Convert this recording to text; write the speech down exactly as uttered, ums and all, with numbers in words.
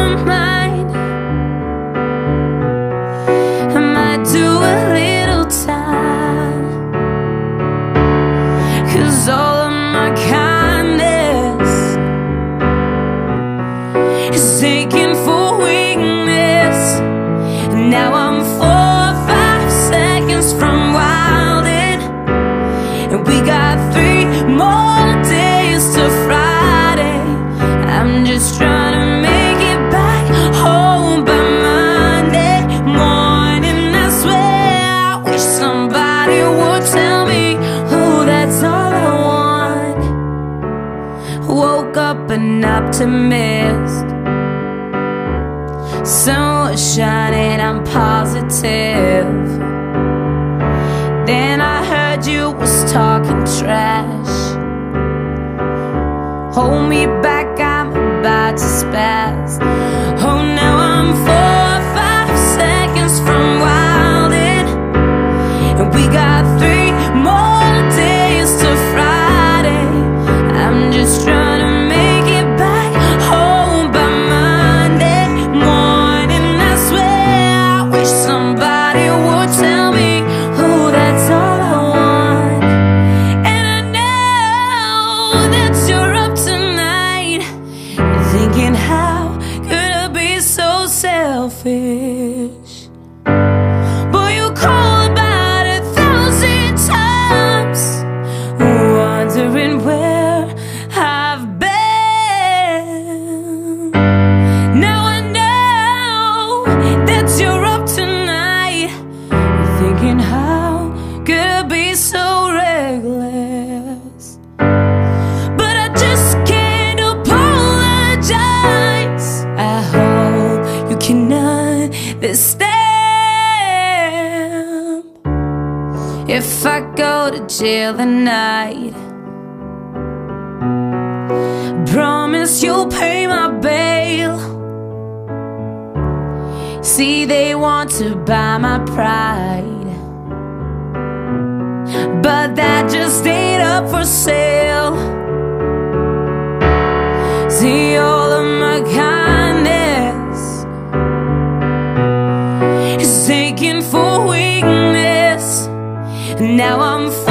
mind. I might do a little time, 'cause all of my kindness is taken for weakness. Now I'm four or five seconds from wildin', and we got three more days to Friday. I'm just trying to make it back home by Monday morning. I swear I wish somebody would tell me, oh, that's all I want. Woke up an optimist, sun was shining, I'm positive. Then I heard you was talking trash. Hold me back, I'm about to spaz. Oh, now I'm four or five seconds from wildin', and we got three more days to Friday. I'm just trying to make it back home by Monday morning. I swear I wish somebody would tell me, oh, that's all I want. And I know that you're up tonight, thinking how could I be so selfish? Boy, you call about a thousand times, wondering where I've been. Now I know that you're up tonight, thinking how could I be so reckless? But I just can't apologize. I hope you can understand. If I go to jail tonight, promise you'll pay my bail. See, they want to buy my pride, but that just ain't up for sale. See, all of my kindness is taken for weakness. Now I'm